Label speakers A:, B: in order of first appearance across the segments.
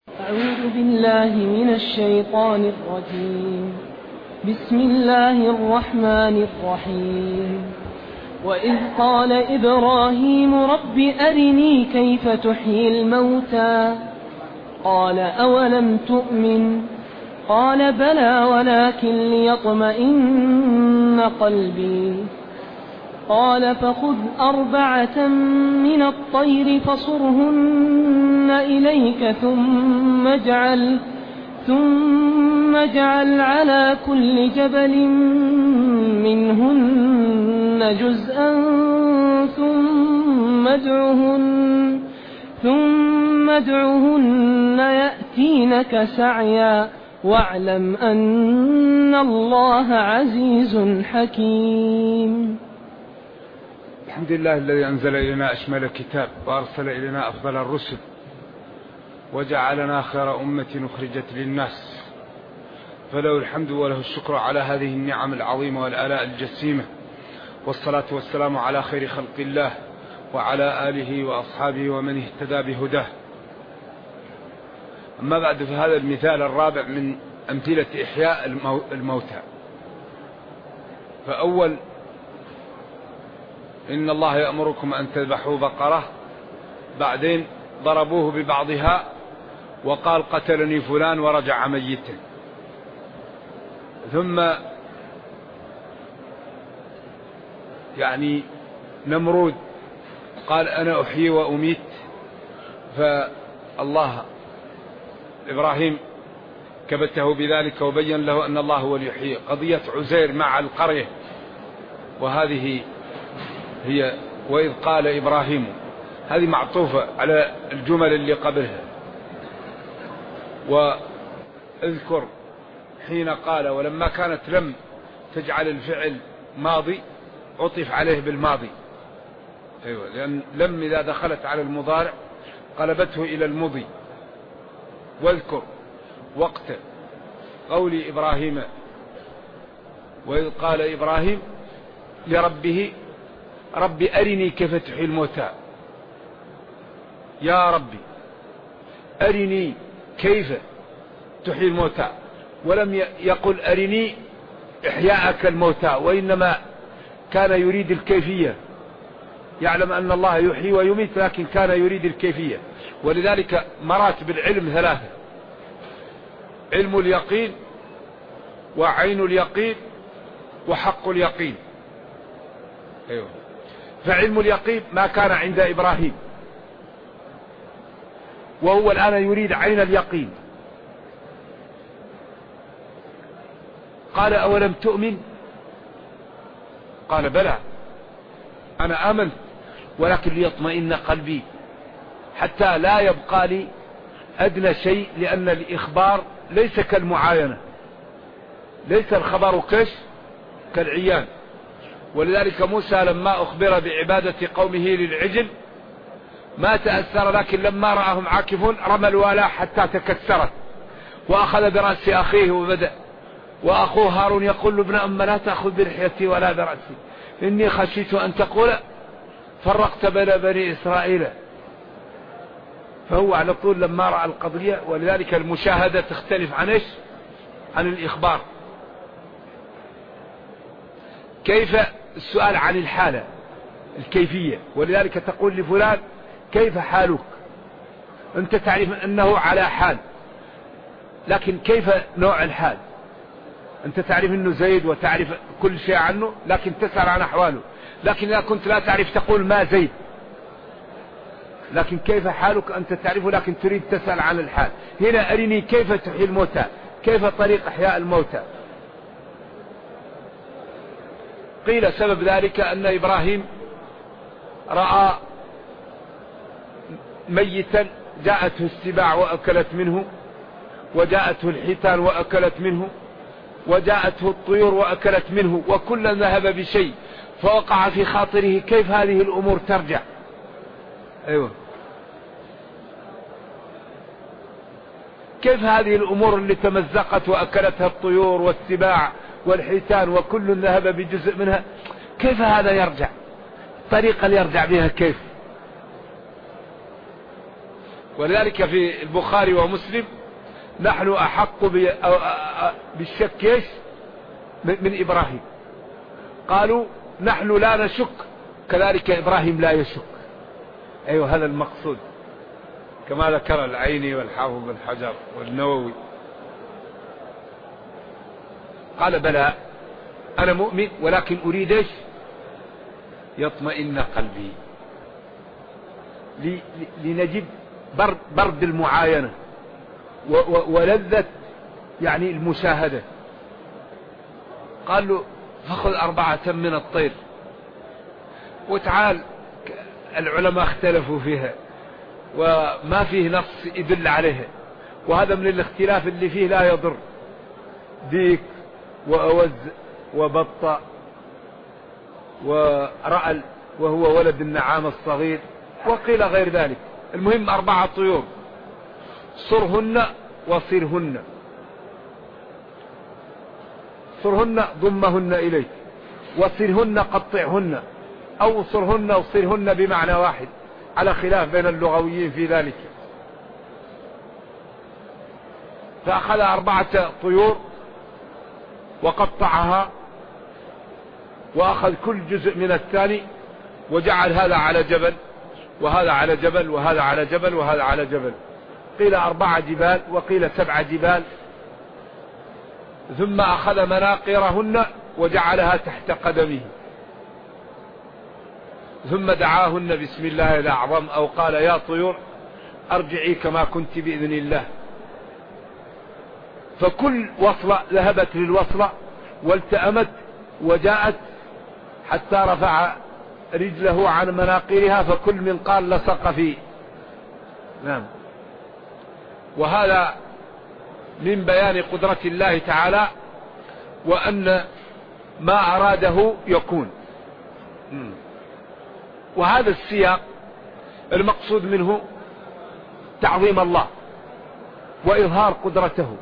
A: أعوذ بالله من الشيطان الرجيم. بسم الله الرحمن الرحيم. وإذ قال إبراهيم رب أرني كيف تحيي الموتى قال أولم تؤمن قال بلى ولكن ليطمئن قلبي قال فخذ 4 من الطير فصرهن إليك ثم اجعل على كل جبل منهن جزءا ثم ادعهن يأتينك سعيا واعلم أن الله عزيز حكيم.
B: الحمد لله الذي أنزل إلينا أشمل الكتاب وأرسل إلينا أفضل الرسل وجعلنا خير أمة أخرجت للناس، فله الحمد وله الشكر على هذه النعم العظيمة والآلاء الجسيمة، والصلاة والسلام على خير خلق الله وعلى آله وأصحابه ومن اهتدى بهداه. أما بعد، فهذا المثال الرابع من أمثلة إحياء الموتى. فأول: إن الله يأمركم أن تذبحوا بقرة. بعدين ضربوه ببعضها وقال قتلني فلان ورجع ميتا. ثم نمرود قال أنا أحيي وأميت، فالله إبراهيم كبته بذلك وبين له أن الله هو يحيي. قضية عزير مع القرية، وهذه هي وإذ قال إبراهيم، هذه معطوفة على الجمل اللي قبلها. واذكر حين قال، ولما كانت لم تجعل الفعل ماضي عطف عليه بالماضي. أيوة، لأن لم إذا دخلت على المضارع قلبته إلى المضي. واذكر وقت قول إبراهيم، وإذ قال إبراهيم لربه رب أرني كيف تحيي الموتى. يا ربي أرني كيف تحيي الموتى، ولم يقل أرني إحياءك الموتى، وإنما كان يريد الكيفية. يعلم أن الله يحيي ويميت، لكن كان يريد الكيفية. ولذلك مراتب العلم 3: علم اليقين، وعين اليقين، وحق اليقين. أيوه. فعلم اليقين ما كان عند إبراهيم، وهو الآن يريد عين اليقين. قال أولم تؤمن قال بلى أنا آمنت ولكن ليطمئن قلبي، حتى لا يبقى لي أدنى شيء، لأن الإخبار ليس كالمعاينة، ليس الخبر كالعيان. ولذلك موسى لما أخبر بعبادة قومه للعجل ما تأثر، لكن لما رآهم عاكفون رمى الولاء حتى تكسرت، وأخذ برأس أخيه وبدأ، وأخوه هارون يقول له ابن أم لا تأخذ بلحيتي ولا برأسي إني خشيت أن تقول فرقت بين بني إسرائيل. فهو على طول لما رأى القضية. ولذلك المشاهدة تختلف عن الإخبار. كيف؟ السؤال عن الحالة، الكيفية. ولذلك تقول لفلان كيف حالك، أنت تعرف أنه على حال، لكن كيف نوع الحال؟ أنت تعرف أنه زيد وتعرف كل شيء عنه، لكن تسأل عن أحواله. لكن إذا كنت لا تعرف تقول ما زيد، لكن كيف حالك أنت تعرفه، لكن تريد تسأل عن الحال. هنا أرني كيف تحيي الموتى، كيف طريق إحياء الموتى. قيل سبب ذلك أن إبراهيم رأى ميتا جاءته السباع وأكلت منه، وجاءته الحيتان وأكلت منه، وجاءته الطيور وأكلت منه، وكل ذهب بشيء. فوقع في خاطره كيف هذه الأمور ترجع. أيوة، كيف هذه الأمور اللي تمزقت وأكلتها الطيور والسباع والحيتان وكل ذهب بجزء منها، كيف هذا يرجع؟ الطريقة اللي يرجع بها كيف؟ ولذلك في البخاري ومسلم نحن أحق بالشك من إبراهيم. قالوا نحن لا نشك كذلك إبراهيم لا يشك. أيوة هذا المقصود كما ذكر العيني والحافظ بن حجر والنووي. قال بلى أنا مؤمن ولكن أريد يطمئن قلبي لنجد برد المعاينة ولذة يعني المشاهدة. قال له فخذ 4 من الطير وتعال. العلماء اختلفوا فيها وما فيه نص يدل عليها، وهذا من الاختلاف اللي فيه لا يضر. ديك وأوز وبطة ورأل وهو ولد النعام الصغير، وقيل غير ذلك. المهم 4 طيور، صرهن وصرهن. صرهن ضمهن إليك، وصرهن قطعهن، أو صرهن وصرهن بمعنى واحد، على خلاف بين اللغويين في ذلك. فأخذ 4 طيور وقطعها، وأخذ كل جزء من الثاني وجعل هذا على جبل وهذا على جبل وهذا على جبل وهذا على جبل. قيل 4 جبال وقيل 7 جبال. ثم أخذ مناقرهن وجعلها تحت قدمه، ثم دعاهن بسم الله الأعظم، أو قال يا طيور أرجعي كما كنت بإذن الله. فكل وصلة ذهبت للوصلة والتأمت وجاءت حتى رفع رجله عن مناقرها، فكل من قال لصق فيه. نعم. وهذا من بيان قدرة الله تعالى، وأن ما أراده يكون. وهذا السياق المقصود منه تعظيم الله وإظهار قدرته،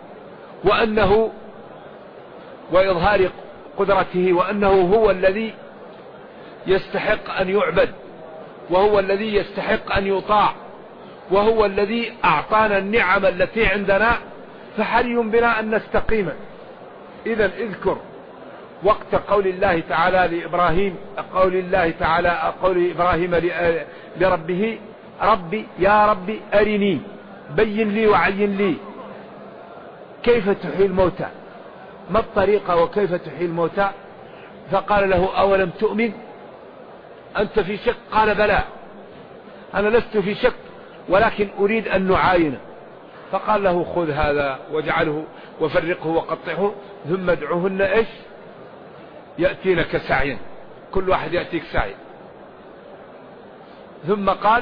B: وإظهار قدرته، وأنه هو الذي يستحق أن يعبد، وهو الذي يستحق أن يطاع، وهو الذي أعطانا النعم التي عندنا، فحري بنا أن نستقيم. إذن اذكر وقت قول الله تعالى لإبراهيم، قول إبراهيم لربه ربي يا ربي أرني، بين لي وعين لي كيف تحيي الموتى، ما الطريقة وكيف تحيي الموتى. فقال له أولم تؤمن، أنت في شك؟ قال بلى أنا لست في شك ولكن أريد أن نعاين. فقال له خذ هذا واجعله وفرقه وقطعه، ثم ادعوهن يأتينك سعيا، كل واحد يأتيك سعيا. ثم قال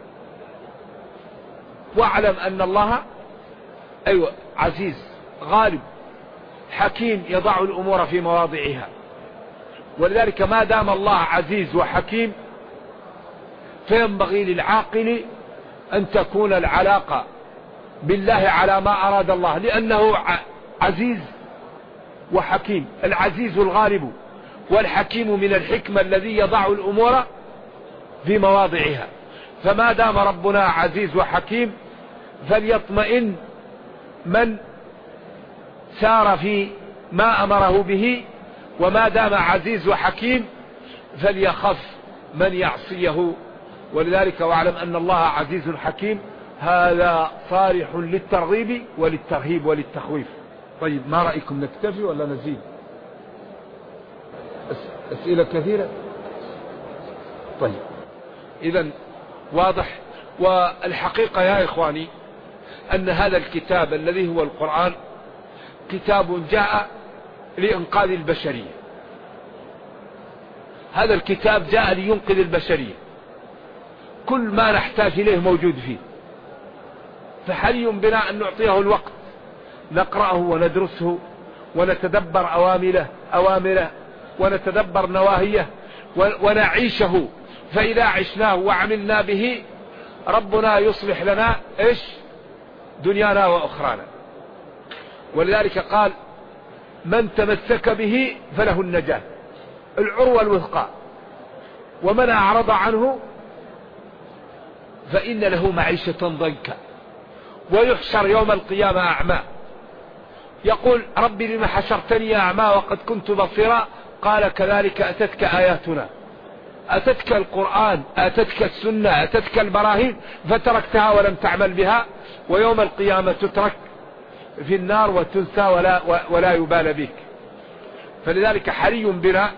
B: واعلم أن الله عزيز غالب حكيم يضع الأمور في مواضعها. ولذلك ما دام الله عزيز وحكيم فينبغي للعاقل أن تكون العلاقة بالله على ما أراد الله، لأنه عزيز وحكيم. العزيز الغالب، والحكيم من الحكمة الذي يضع الأمور في مواضعها. فما دام ربنا عزيز وحكيم فليطمئن من سار في ما أمره به، وما دام عزيز وحكيم فليخف من يعصيه. ولذلك واعلم أن الله عزيز حكيم، هذا صالح للترغيب وللترهيب وللتخويف. طيب ما رأيكم نكتفي ولا نزيد؟ أسئلة كثيرة. طيب إذن واضح. والحقيقة يا إخواني أن هذا الكتاب الذي هو القرآن كتاب جاء لإنقاذ البشرية. هذا الكتاب جاء لينقذ البشرية، كل ما نحتاج إليه موجود فيه. فحري بنا أن نعطيه الوقت، نقرأه وندرسه ونتدبر أوامره ونتدبر نواهيه ونعيشه. فإذا عشناه وعملنا به ربنا يصلح لنا دنيانا وأخرانا. ولذلك قال من تمسك به فله النجاة، العروة الوثقى. ومن أعرض عنه فإن له معيشة ضنكا ويحشر يوم القيامة أعمى، يقول ربي لما حشرتني أعمى وقد كنت بصيرا؟ قال كذلك أتتك آياتنا، أتتك القرآن، أتتك السنة، أتتك البراهين فتركتها ولم تعمل بها، ويوم القيامة تترك في النار وتنسى ولا يبال بك. فلذلك حري بنا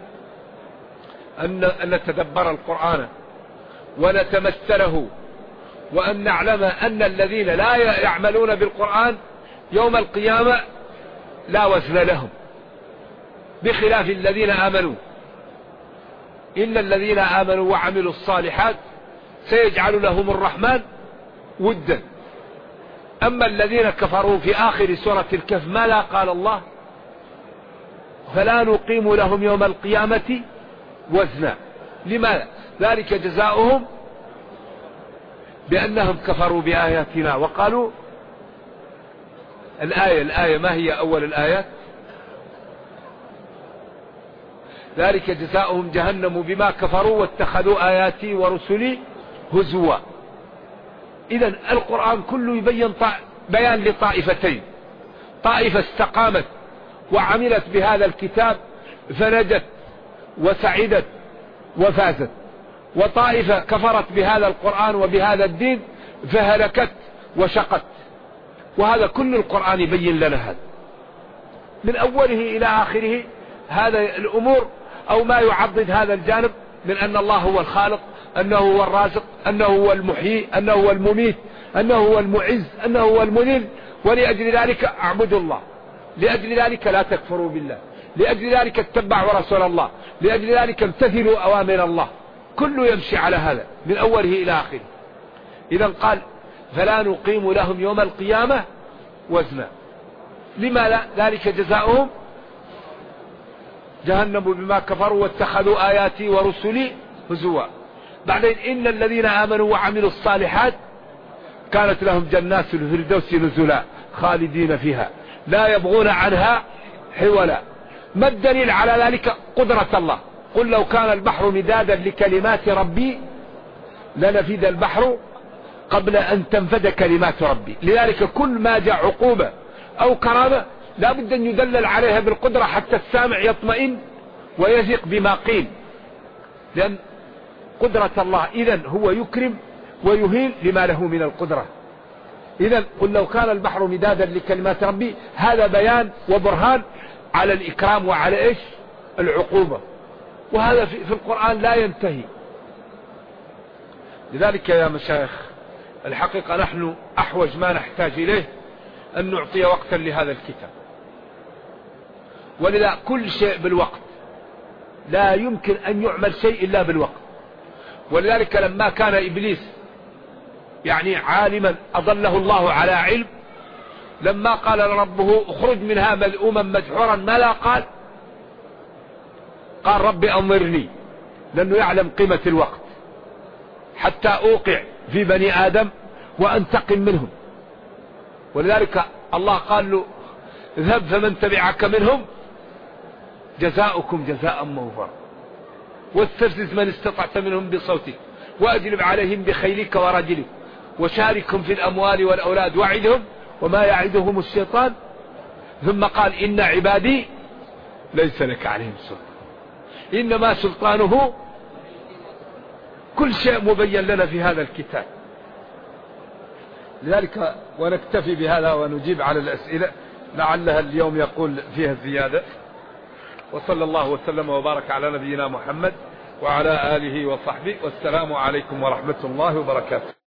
B: أن نتدبر القرآن ونتمثله، وأن نعلم أن الذين لا يعملون بالقرآن يوم القيامة لا وزن لهم، بخلاف الذين آمنوا. إن الذين آمنوا وعملوا الصالحات سيجعل لهم الرحمن ودا. أما الذين كفروا في آخر سورة الكهف ماذا قال الله؟ فلا نقيم لهم يوم القيامة وزنا. لماذا؟ ذلك جزاؤهم بأنهم كفروا بآياتنا وقالوا الآية ما هي أول الآيات؟ ذلك جزاؤهم جهنم بما كفروا واتخذوا آياتي ورسلي هزوا. إذن القرآن كله يبين بيان لطائفتين: طائفة استقامت وعملت بهذا الكتاب فنجت وسعدت وفازت، وطائفة كفرت بهذا القرآن وبهذا الدين فهلكت وشقت. وهذا كل القرآن يبين لنا هذا من أوله إلى آخره، هذا الأمور أو ما يعضد هذا الجانب من أن الله هو الخالق، أنه هو الرازق، أنه هو المحيي، أنه هو المميت، أنه هو المعز، أنه هو المذل. ولأجل ذلك اعبدوا الله، لأجل ذلك لا تكفروا بالله، لأجل ذلك اتبعوا رسول الله، لأجل ذلك امتثلوا أوامر الله. كله يمشي على هذا من أوله إلى آخره. إذن قال فلا نقيم لهم يوم القيامة وزنا. لما ذلك جزاؤهم جهنم بما كفروا واتخذوا آياتي ورسلي هزوا. بعدين إن الذين آمنوا وعملوا الصالحات كانت لهم جنات الفردوس نزلا خالدين فيها لا يبغون عنها حولا. ما الدليل على ذلك؟ قدرة الله. قل لو كان البحر مدادا لكلمات ربي لنفد البحر قبل أن تنفد كلمات ربي. لذلك كل ما جاء عقوبة أو كرامة لا بد أن يدلل عليها بالقدرة حتى السامع يطمئن ويثق بما قيل، لأن قدرة الله إذن هو يكرم ويهين لما له من القدرة. إذن قل لو كان البحر مدادا لكلمات ربي، هذا بيان وبرهان على الإكرام وعلى إيش؟ العقوبة. وهذا في القرآن لا ينتهي. لذلك يا مشايخ الحقيقة نحن أحوج ما نحتاج إليه أن نعطي وقتا لهذا الكتاب، ولذا كل شيء بالوقت، لا يمكن أن يعمل شيء إلا بالوقت. ولذلك لما كان إبليس يعني عالما أضله الله على علم، لما قال ربه اخرج منها مذءوما مدحورا ماذا قال؟ قال ربي أنظرني، لأنه يعلم قيمة الوقت حتى أوقع في بني آدم وأنتقم منهم. ولذلك الله قال له اذهب فمن تبعك منهم جزاؤكم جزاء موفورا واستفزز من استطعت منهم بصوتك وأجلب عليهم بخيلك ورجلك وشاركهم في الأموال والأولاد وعدهم وما يعدهم الشيطان. ثم قال إن عبادي ليس لك عليهم سلطان، إنما سلطانه. كل شيء مبين لنا في هذا الكتاب. لذلك ونكتفي بهذا ونجيب على الأسئلة لعلها اليوم يقول فيها زيادة. وصلى الله وسلم وبارك على نبينا محمد وعلى آله وصحبه، والسلام عليكم ورحمة الله وبركاته.